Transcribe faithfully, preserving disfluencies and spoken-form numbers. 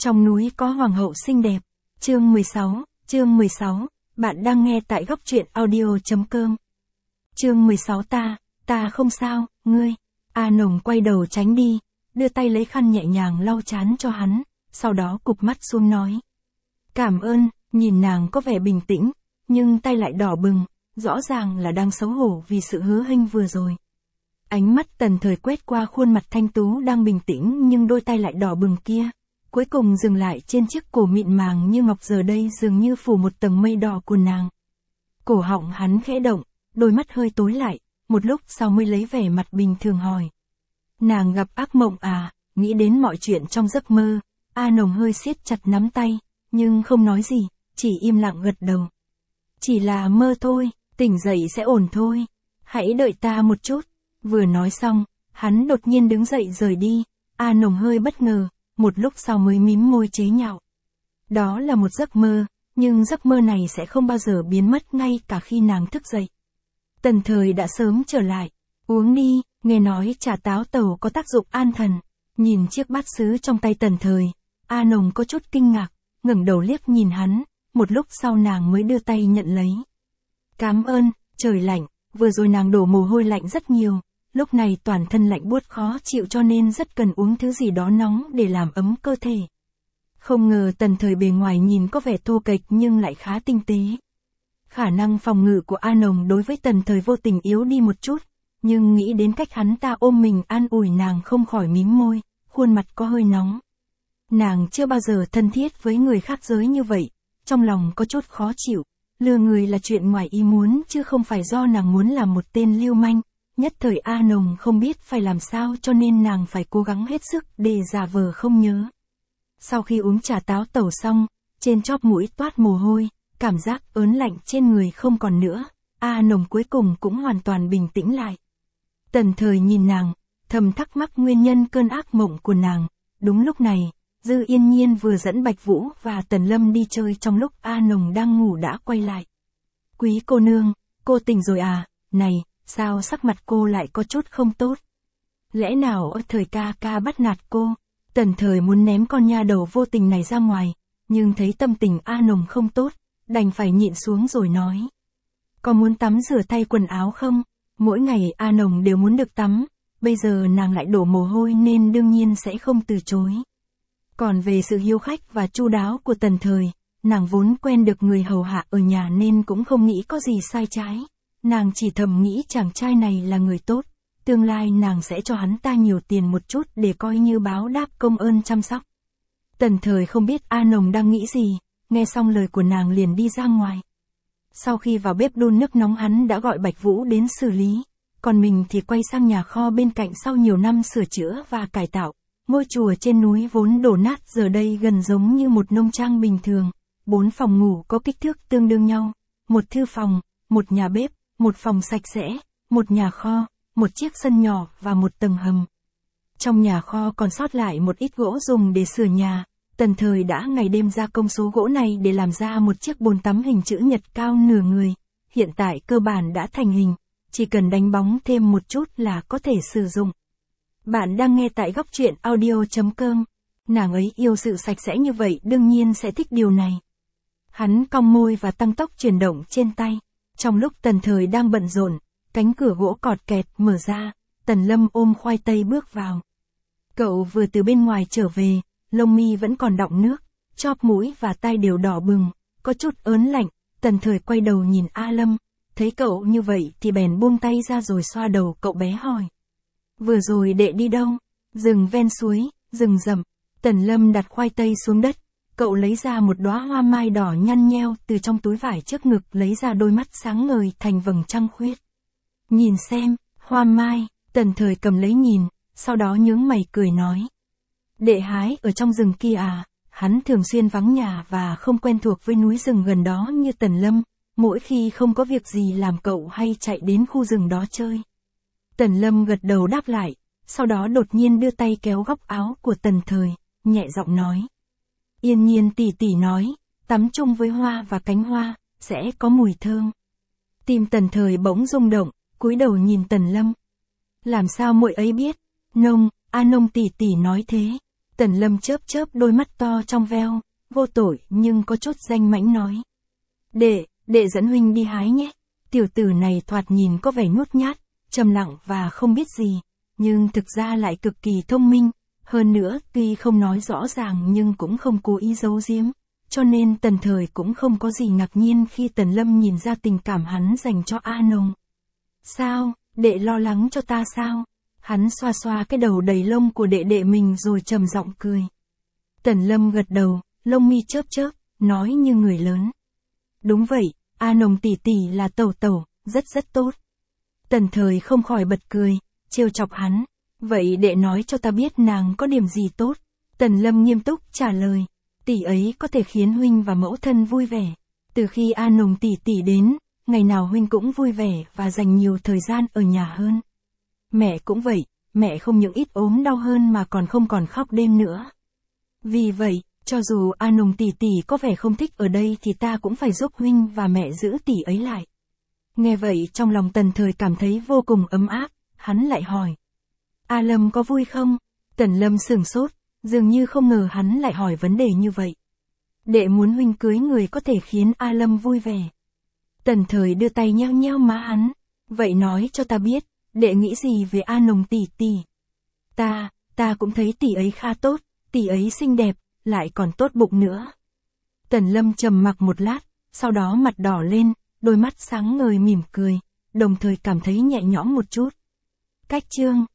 Trong núi có hoàng hậu xinh đẹp. Chương mười sáu, chương mười sáu, bạn đang nghe tại góc truyện audio.com. Chương mười sáu ta, ta không sao, ngươi. A Nồng quay đầu tránh đi, đưa tay lấy khăn nhẹ nhàng lau trán cho hắn, sau đó cụp mắt xuống nói. Cảm ơn, nhìn nàng có vẻ bình tĩnh, nhưng tay lại đỏ bừng, rõ ràng là đang xấu hổ vì sự hứa hênh vừa rồi. Ánh mắt Tần Thời quét qua khuôn mặt thanh tú đang bình tĩnh nhưng đôi tay lại đỏ bừng kia, cuối cùng dừng lại trên chiếc cổ mịn màng như ngọc giờ đây dường như phủ một tầng mây đỏ của nàng. Cổ họng hắn khẽ động, đôi mắt hơi tối lại, một lúc sau mới lấy vẻ mặt bình thường hỏi. Nàng gặp ác mộng à, nghĩ đến mọi chuyện trong giấc mơ. A Nồng hơi siết chặt nắm tay, nhưng không nói gì, chỉ im lặng gật đầu. Chỉ là mơ thôi, tỉnh dậy sẽ ổn thôi, hãy đợi ta một chút. Vừa nói xong, hắn đột nhiên đứng dậy rời đi. A Nồng hơi bất ngờ, một lúc sau mới mím môi chế nhạo. Đó là một giấc mơ, nhưng giấc mơ này sẽ không bao giờ biến mất ngay cả khi nàng thức dậy. Tần Thời đã sớm trở lại. Uống đi, nghe nói trà táo tàu có tác dụng an thần. Nhìn chiếc bát sứ trong tay Tần Thời, A Nồng có chút kinh ngạc, ngẩng đầu liếc nhìn hắn, một lúc sau nàng mới đưa tay nhận lấy. Cảm ơn, trời lạnh, vừa rồi nàng đổ mồ hôi lạnh rất nhiều, lúc này toàn thân lạnh buốt khó chịu cho nên rất cần uống thứ gì đó nóng để làm ấm cơ thể. Không ngờ Tần Thời bề ngoài nhìn có vẻ thô kệch nhưng lại khá tinh tế. Khả năng phòng ngự của A Nồng đối với Tần Thời vô tình yếu đi một chút, nhưng nghĩ đến cách hắn ta ôm mình an ủi nàng không khỏi mím môi, khuôn mặt có hơi nóng. Nàng chưa bao giờ thân thiết với người khác giới như vậy, trong lòng có chút khó chịu, lừa người là chuyện ngoài ý muốn chứ không phải do nàng muốn làm một tên lưu manh, nhất thời A Nồng không biết phải làm sao cho nên nàng phải cố gắng hết sức để giả vờ không nhớ. Sau khi uống trà táo tẩu xong, trên chóp mũi toát mồ hôi, cảm giác ớn lạnh trên người không còn nữa, A Nồng cuối cùng cũng hoàn toàn bình tĩnh lại. Tần Thời nhìn nàng, thầm thắc mắc nguyên nhân cơn ác mộng của nàng. Đúng lúc này, Dư Yên Nhiên vừa dẫn Bạch Vũ và Tần Lâm đi chơi trong lúc A Nồng đang ngủ đã quay lại. Quý cô nương, cô tỉnh rồi à, này, sao sắc mặt cô lại có chút không tốt? Lẽ nào ở Thời ca ca bắt nạt cô? Tần Thời muốn ném con nha đầu vô tình này ra ngoài, nhưng thấy tâm tình A Nồng không tốt, đành phải nhịn xuống rồi nói. Có muốn tắm rửa thay quần áo không? Mỗi ngày A Nồng đều muốn được tắm, bây giờ nàng lại đổ mồ hôi nên đương nhiên sẽ không từ chối. Còn về sự hiếu khách và chu đáo của Tần Thời, nàng vốn quen được người hầu hạ ở nhà nên cũng không nghĩ có gì sai trái. Nàng chỉ thầm nghĩ chàng trai này là người tốt, tương lai nàng sẽ cho hắn ta nhiều tiền một chút để coi như báo đáp công ơn chăm sóc. Tần Thời không biết A Nồng đang nghĩ gì, nghe xong lời của nàng liền đi ra ngoài. Sau khi vào bếp đun nước nóng hắn đã gọi Bạch Vũ đến xử lý, còn mình thì quay sang nhà kho bên cạnh sau nhiều năm sửa chữa và cải tạo. Ngôi chùa trên núi vốn đổ nát giờ đây gần giống như một nông trang bình thường, bốn phòng ngủ có kích thước tương đương nhau, một thư phòng, một nhà bếp, một phòng sạch sẽ, một nhà kho, một chiếc sân nhỏ và một tầng hầm. Trong nhà kho còn sót lại một ít gỗ dùng để sửa nhà. Tần Thời đã ngày đêm gia công số gỗ này để làm ra một chiếc bồn tắm hình chữ nhật cao nửa người, hiện tại cơ bản đã thành hình, chỉ cần đánh bóng thêm một chút là có thể sử dụng. Bạn đang nghe tại góc truyện audio.com, nàng ấy yêu sự sạch sẽ như vậy đương nhiên sẽ thích điều này. Hắn cong môi và tăng tốc chuyển động trên tay, trong lúc Tần Thời đang bận rộn, cánh cửa gỗ cọt kẹt mở ra, Tần Lâm ôm khoai tây bước vào. Cậu vừa từ bên ngoài trở về, lông mi vẫn còn đọng nước, chóp mũi và tai đều đỏ bừng, có chút ớn lạnh. Tần Thời quay đầu nhìn A Lâm, thấy cậu như vậy thì bèn buông tay ra rồi xoa đầu cậu bé hỏi. Vừa rồi đệ đi đâu? Rừng ven suối, rừng rậm. Tần Lâm đặt khoai tây xuống đất, cậu lấy ra một đóa hoa mai đỏ nhăn nheo từ trong túi vải trước ngực, lấy ra đôi mắt sáng ngời thành vầng trăng khuyết. Nhìn xem, hoa mai. Tần Thời cầm lấy nhìn, sau đó nhướng mày cười nói. Đệ hái ở trong rừng kia à? Hắn thường xuyên vắng nhà và không quen thuộc với núi rừng gần đó như Tần Lâm, mỗi khi không có việc gì làm cậu hay chạy đến khu rừng đó chơi. Tần Lâm gật đầu đáp lại, sau đó đột nhiên đưa tay kéo góc áo của Tần Thời, nhẹ giọng nói. Yên Nhiên tỷ tỷ nói, tắm chung với hoa và cánh hoa, sẽ có mùi thơm. Tim Tần Thời bỗng rung động, cúi đầu nhìn Tần Lâm. Làm sao muội ấy biết? Nông, A Nông tỷ tỷ nói thế. Tần Lâm chớp chớp đôi mắt to trong veo, vô tội nhưng có chút danh mãnh nói. Đệ, đệ dẫn huynh đi hái nhé. Tiểu tử này thoạt nhìn có vẻ nhút nhát, trầm lặng và không biết gì, nhưng thực ra lại cực kỳ thông minh. Hơn nữa, tuy không nói rõ ràng nhưng cũng không cố ý giấu giếm, cho nên Tần Thời cũng không có gì ngạc nhiên khi Tần Lâm nhìn ra tình cảm hắn dành cho A Nồng. Sao, đệ lo lắng cho ta sao? Hắn xoa xoa cái đầu đầy lông của đệ đệ mình rồi trầm giọng cười. Tần Lâm gật đầu, lông mi chớp chớp, nói như người lớn. Đúng vậy, A Nồng tỷ tỷ là tẩu tẩu, rất rất tốt. Tần Thời không khỏi bật cười, trêu chọc hắn. Vậy đệ nói cho ta biết nàng có điểm gì tốt. Tần Lâm nghiêm túc trả lời. Tỷ ấy có thể khiến huynh và mẫu thân vui vẻ. Từ khi A Nồng tỷ tỷ đến, ngày nào huynh cũng vui vẻ và dành nhiều thời gian ở nhà hơn. Mẹ cũng vậy, mẹ không những ít ốm đau hơn mà còn không còn khóc đêm nữa. Vì vậy, cho dù A Nồng tỷ tỷ có vẻ không thích ở đây thì ta cũng phải giúp huynh và mẹ giữ tỷ ấy lại. Nghe vậy trong lòng Tần Thời cảm thấy vô cùng ấm áp, hắn lại hỏi. A Lâm có vui không? Tần Lâm sửng sốt, dường như không ngờ hắn lại hỏi vấn đề như vậy. Đệ muốn huynh cưới người có thể khiến A Lâm vui vẻ. Tần Thời đưa tay nheo nheo má hắn. Vậy nói cho ta biết, đệ nghĩ gì về A Nồng tỷ tỷ? Ta, ta cũng thấy tỷ ấy khá tốt, tỷ ấy xinh đẹp, lại còn tốt bụng nữa. Tần Lâm trầm mặc một lát, sau đó mặt đỏ lên, đôi mắt sáng ngời mỉm cười, đồng thời cảm thấy nhẹ nhõm một chút. Cách chương